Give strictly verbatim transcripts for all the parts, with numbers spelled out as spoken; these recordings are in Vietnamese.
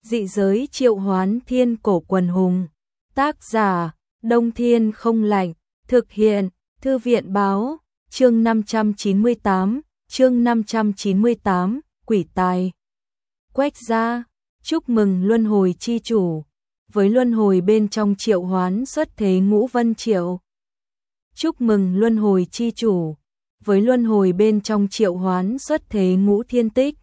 Dị giới triệu hoán thiên cổ quần hùng. Tác giả, Đông Thiên không lạnh. Thực hiện, Thư viện báo. Chương năm trăm chín mươi tám, chương năm trăm chín mươi tám, quỷ tài. Quách gia, chúc mừng luân hồi chi chủ. Với luân hồi bên trong triệu hoán xuất thế Ngũ Vân Triệu. Chúc mừng luân hồi chi chủ. Với luân hồi bên trong triệu hoán xuất thế Ngũ Thiên Tích.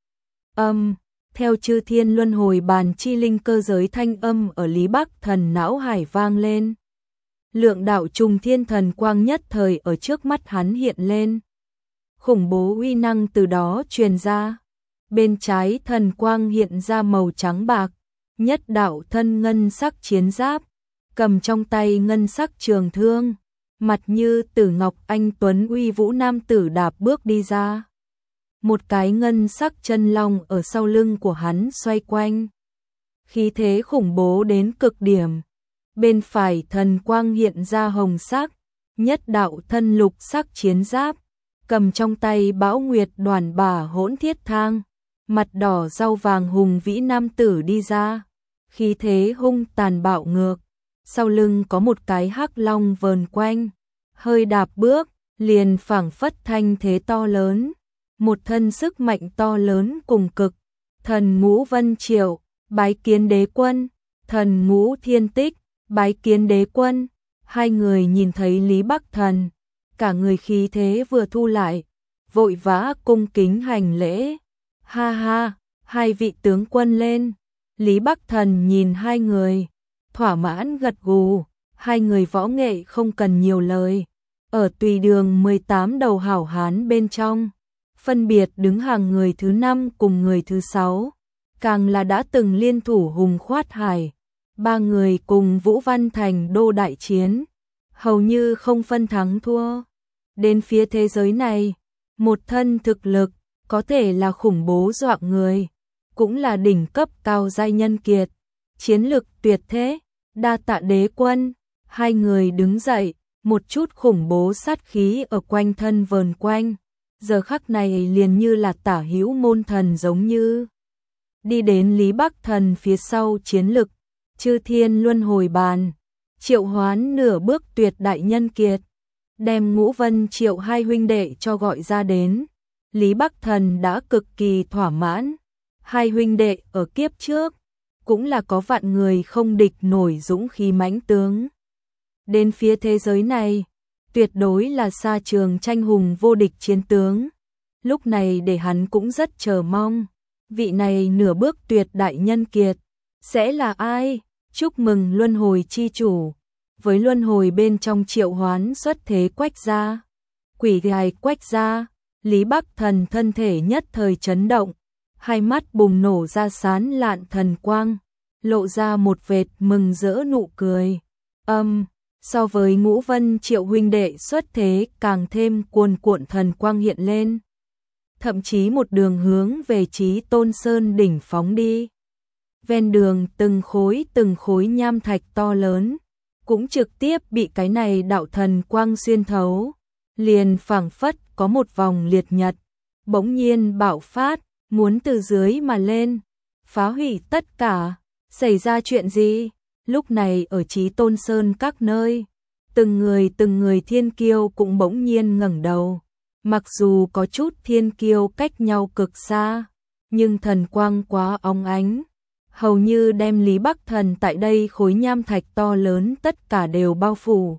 Âm, theo chư thiên luân hồi bàn chi linh cơ giới thanh âm ở Lý Bắc Thần não hải vang lên. Lượng đạo trùng thiên thần quang nhất thời ở trước mắt hắn hiện lên. Khủng bố uy năng từ đó truyền ra. Bên trái thần quang hiện ra màu trắng bạc, nhất đạo thân ngân sắc chiến giáp, cầm trong tay ngân sắc trường thương, mặt như tử ngọc anh tuấn uy vũ nam tử đạp bước đi ra. Một cái ngân sắc chân long ở sau lưng của hắn xoay quanh. Khí thế khủng bố đến cực điểm. Bên phải thần quang hiện ra hồng sắc, nhất đạo thân lục sắc chiến giáp, cầm trong tay bão nguyệt đoàn bả hỗn thiết thang, mặt đỏ rau vàng hùng vĩ nam tử đi ra, khí thế hung tàn bạo ngược, sau lưng có một cái hắc long vờn quanh, hơi đạp bước, liền phảng phất thanh thế to lớn, một thân sức mạnh to lớn cùng cực, thần Ngũ Vân Triệu, bái kiến đế quân, thần Ngũ Thiên Tích, bái kiến đế quân. Hai người nhìn thấy Lý Bắc Thần, cả người khí thế vừa thu lại, vội vã cung kính hành lễ. Ha ha, hai vị tướng quân lên. Lý Bắc Thần nhìn hai người, thỏa mãn gật gù, hai người võ nghệ không cần nhiều lời. Ở tùy đường mười tám đầu hảo hán bên trong, phân biệt đứng hàng người thứ năm cùng người thứ sáu, càng là đã từng liên thủ hùng khoát hải. Ba người cùng Vũ Văn Thành đô đại chiến, hầu như không phân thắng thua. Đến phía thế giới này, một thân thực lực, có thể là khủng bố dọa người, cũng là đỉnh cấp cao giai nhân kiệt, chiến lực tuyệt thế, đa tạ đế quân. Hai người đứng dậy, một chút khủng bố sát khí ở quanh thân vờn quanh, giờ khắc này liền như là tả hữu môn thần giống như. Đi đến Lý Bắc Thần phía sau chiến lực, chư thiên luân hồi bàn, triệu hoán nửa bước tuyệt đại nhân kiệt, đem Ngũ Vân Triệu hai huynh đệ cho gọi ra đến. Lý Bắc Thần đã cực kỳ thỏa mãn, hai huynh đệ ở kiếp trước, cũng là có vạn người không địch nổi dũng khí mãnh tướng. Đến phía thế giới này, tuyệt đối là xa trường tranh hùng vô địch chiến tướng. Lúc này để hắn cũng rất chờ mong, vị này nửa bước tuyệt đại nhân kiệt, sẽ là ai? Chúc mừng luân hồi chi chủ. Với luân hồi bên trong triệu hoán xuất thế Quách gia, quỷ gài Quách gia, Lý Bắc Thần thân thể nhất thời chấn động, hai mắt bùng nổ ra sán lạn thần quang, lộ ra một vệt mừng rỡ nụ cười. Âm, so với Ngũ Vân Triệu huynh đệ xuất thế càng thêm cuồn cuộn thần quang hiện lên. Thậm chí một đường hướng về Chí Tôn Sơn đỉnh phóng đi. Ven đường từng khối từng khối nham thạch to lớn, cũng trực tiếp bị cái này đạo thần quang xuyên thấu, liền phảng phất có một vòng liệt nhật, bỗng nhiên bạo phát, muốn từ dưới mà lên, phá hủy tất cả. Xảy ra chuyện gì? Lúc này ở Chí Tôn Sơn các nơi, từng người từng người thiên kiêu cũng bỗng nhiên ngẩng đầu, mặc dù có chút thiên kiêu cách nhau cực xa, nhưng thần quang quá óng ánh, hầu như đem Lý Bắc Thần tại đây khối nham thạch to lớn tất cả đều bao phủ.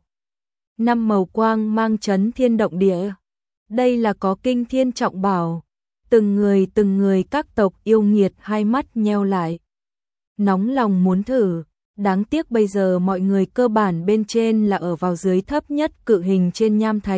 Năm màu quang mang chấn thiên động địa. Đây là có kinh thiên trọng bảo. Từng người từng người các tộc yêu nghiệt hai mắt nheo lại. Nóng lòng muốn thử. Đáng tiếc bây giờ mọi người cơ bản bên trên là ở vào dưới thấp nhất cự hình trên nham thạch.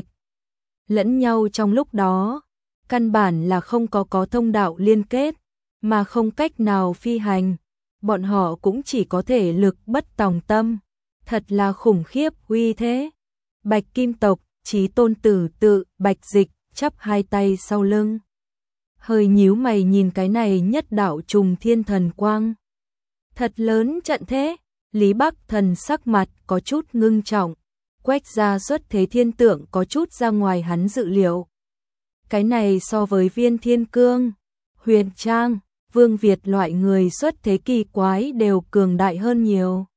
Lẫn nhau trong lúc đó, căn bản là không có có thông đạo liên kết, mà không cách nào phi hành. Bọn họ cũng chỉ có thể lực bất tòng tâm, thật là khủng khiếp uy thế. Bạch Kim tộc, Chí Tôn tử tự, Bạch Dịch, chắp hai tay sau lưng. Hơi nhíu mày nhìn cái này nhất đạo trùng thiên thần quang. Thật lớn trận thế, Lý Bắc Thần sắc mặt có chút ngưng trọng, Quách gia xuất thế thiên tượng có chút ra ngoài hắn dự liệu. Cái này so với Viên Thiên Cương, Huyền Trang, Vương Việt loại người xuất thế kỳ quái đều cường đại hơn nhiều.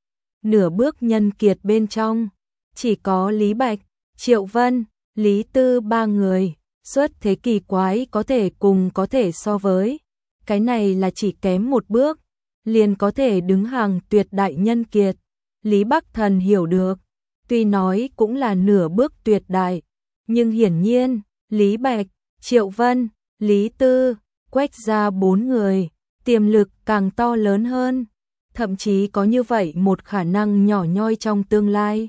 Nửa bước nhân kiệt bên trong, chỉ có Lý Bạch, Triệu Vân, Lý Tư ba người, xuất thế kỳ quái có thể cùng có thể so với. Cái này là chỉ kém một bước, liền có thể đứng hàng tuyệt đại nhân kiệt. Lý Bắc Thần hiểu được, tuy nói cũng là nửa bước tuyệt đại, nhưng hiển nhiên, Lý Bạch, Triệu Vân, Lý Tư, Quách gia bốn người, tiềm lực càng to lớn hơn, thậm chí có như vậy một khả năng nhỏ nhoi trong tương lai.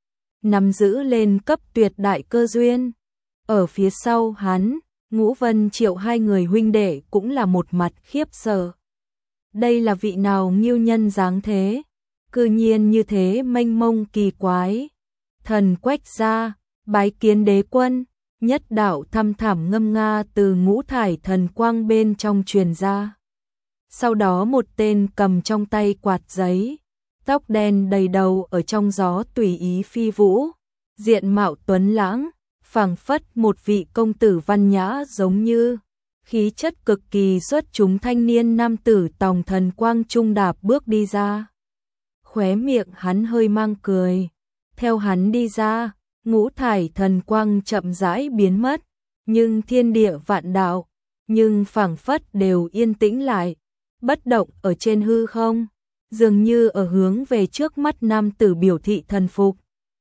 Nắm giữ lên cấp tuyệt đại cơ duyên. Ở phía sau hắn, Ngũ Vân Triệu hai người huynh đệ cũng là một mặt khiếp sợ. Đây là vị nào nghiêu nhân dáng thế, cư nhiên như thế mênh mông kỳ quái. Thần Quách gia, bái kiến đế quân, nhất đạo thăm thẳm ngâm nga từ ngũ thải thần quang bên trong truyền ra. Sau đó một tên cầm trong tay quạt giấy, tóc đen đầy đầu ở trong gió tùy ý phi vũ, diện mạo tuấn lãng, phảng phất một vị công tử văn nhã giống như, khí chất cực kỳ xuất chúng thanh niên nam tử tòng thần quang trung đạp bước đi ra. Khóe miệng hắn hơi mang cười, theo hắn đi ra, ngũ thải thần quang chậm rãi biến mất, nhưng thiên địa vạn đạo, nhưng phảng phất đều yên tĩnh lại, bất động ở trên hư không, dường như ở hướng về trước mắt nam tử biểu thị thần phục.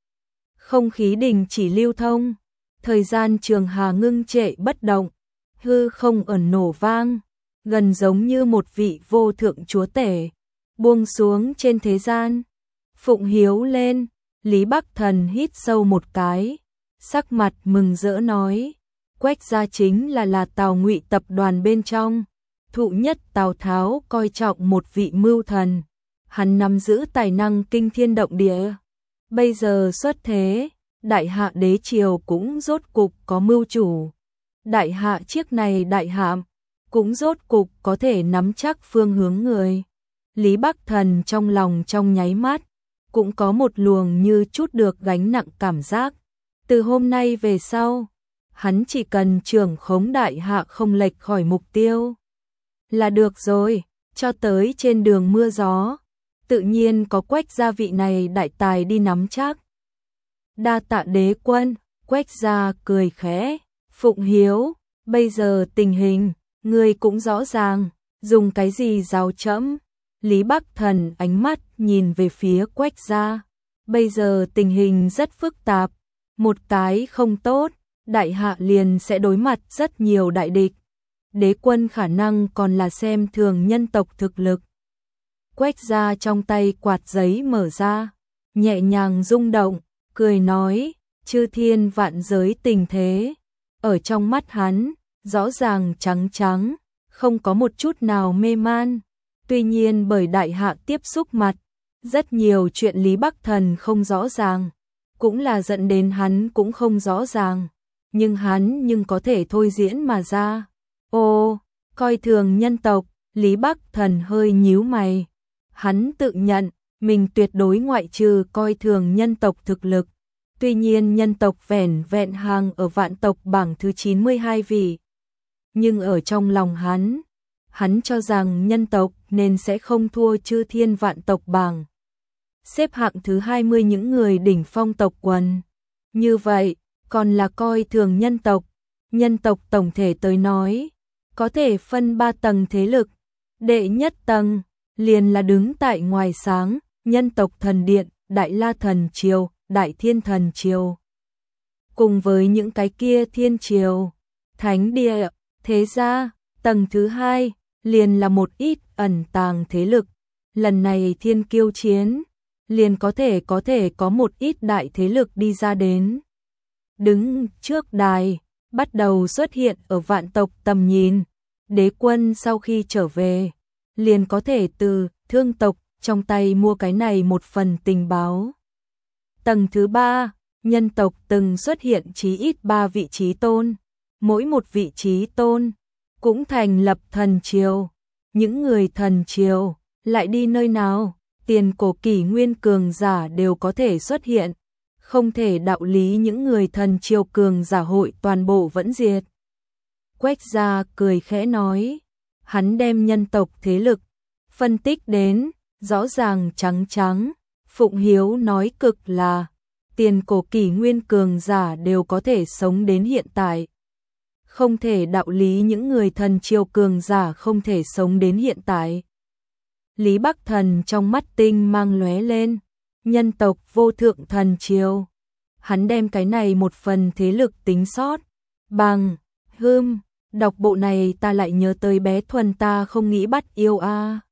Không khí đình chỉ lưu thông, thời gian trường hà ngưng trệ bất động, hư không ẩn nổ vang, gần giống như một vị vô thượng chúa tể, buông xuống trên thế gian. Phụng hiếu lên, Lý Bắc Thần hít sâu một cái, sắc mặt mừng rỡ nói, Quách gia chính là là Tào Ngụy tập đoàn bên trong, thụ nhất Tào Tháo coi trọng một vị mưu thần, hắn nắm giữ tài năng kinh thiên động địa, bây giờ xuất thế, đại hạ đế triều cũng rốt cục có mưu chủ, đại hạ chiếc này đại hạm, cũng rốt cục có thể nắm chắc phương hướng người. Lý Bắc Thần trong lòng trong nháy mắt, cũng có một luồng như chút được gánh nặng cảm giác. Từ hôm nay về sau, hắn chỉ cần trưởng khống đại hạ không lệch khỏi mục tiêu là được rồi, cho tới trên đường mưa gió, tự nhiên có Quách gia vị này đại tài đi nắm chắc. Đa tạ đế quân, Quách gia cười khẽ, Phụng hiếu, bây giờ tình hình, ngươi cũng rõ ràng, dùng cái gì giáo trẫm? Lý Bắc Thần ánh mắt nhìn về phía Quách gia, bây giờ tình hình rất phức tạp, một cái không tốt, đại hạ liền sẽ đối mặt rất nhiều đại địch. Đế quân khả năng còn là xem thường nhân tộc thực lực. Quách gia trong tay quạt giấy mở ra, nhẹ nhàng rung động, cười nói, chư thiên vạn giới tình thế, ở trong mắt hắn, rõ ràng trắng trắng, không có một chút nào mê man. Tuy nhiên bởi đại hạ tiếp xúc mặt, rất nhiều chuyện Lý Bắc Thần không rõ ràng, cũng là dẫn đến hắn cũng không rõ ràng, nhưng hắn nhưng có thể thôi diễn mà ra. Ô, coi thường nhân tộc, Lý Bắc Thần hơi nhíu mày. Hắn tự nhận, mình tuyệt đối ngoại trừ coi thường nhân tộc thực lực. Tuy nhiên nhân tộc vẻn vẹn hàng ở vạn tộc bảng thứ chín mươi hai vị. Nhưng ở trong lòng hắn, hắn cho rằng nhân tộc nên sẽ không thua chư thiên vạn tộc bảng. Xếp hạng thứ hai mươi những người đỉnh phong tộc quần. Như vậy, còn là coi thường nhân tộc. Nhân tộc tổng thể tới nói, có thể phân ba tầng thế lực. Đệ nhất tầng, liền là đứng tại ngoài sáng, nhân tộc thần điện, đại la thần triều, đại thiên thần triều. Cùng với những cái kia thiên triều, thánh địa, thế gia, tầng thứ hai, liền là một ít ẩn tàng thế lực. Lần này thiên kiêu chiến, liền có thể có thể có một ít đại thế lực đi ra đến. Đứng trước đài, bắt đầu xuất hiện ở vạn tộc tầm nhìn. Đế quân sau khi trở về, liền có thể từ thương tộc trong tay mua cái này một phần tình báo. Tầng thứ ba, nhân tộc từng xuất hiện chí ít ba vị trí tôn. Mỗi một vị trí tôn cũng thành lập thần triều. Những người thần triều lại đi nơi nào? Tiền cổ kỷ nguyên cường giả đều có thể xuất hiện. Không thể đạo lý những người thần triều cường giả hội toàn bộ vẫn diệt. Quách gia cười khẽ nói, Hắn đem nhân tộc thế lực phân tích đến rõ ràng trắng trắng. Phụng Hiếu nói cực là tiền cổ kỷ nguyên cường giả đều có thể sống đến hiện tại. Không thể đạo lý những người thần triều cường giả không thể sống đến hiện tại. Lý Bắc Thần trong mắt tinh mang lóe lên, nhân tộc vô thượng thần triều. Hắn đem cái này một phần thế lực tính sót. Bằng, hươm, đọc bộ này ta lại nhớ tới bé Thuần ta không nghĩ bắt yêu a.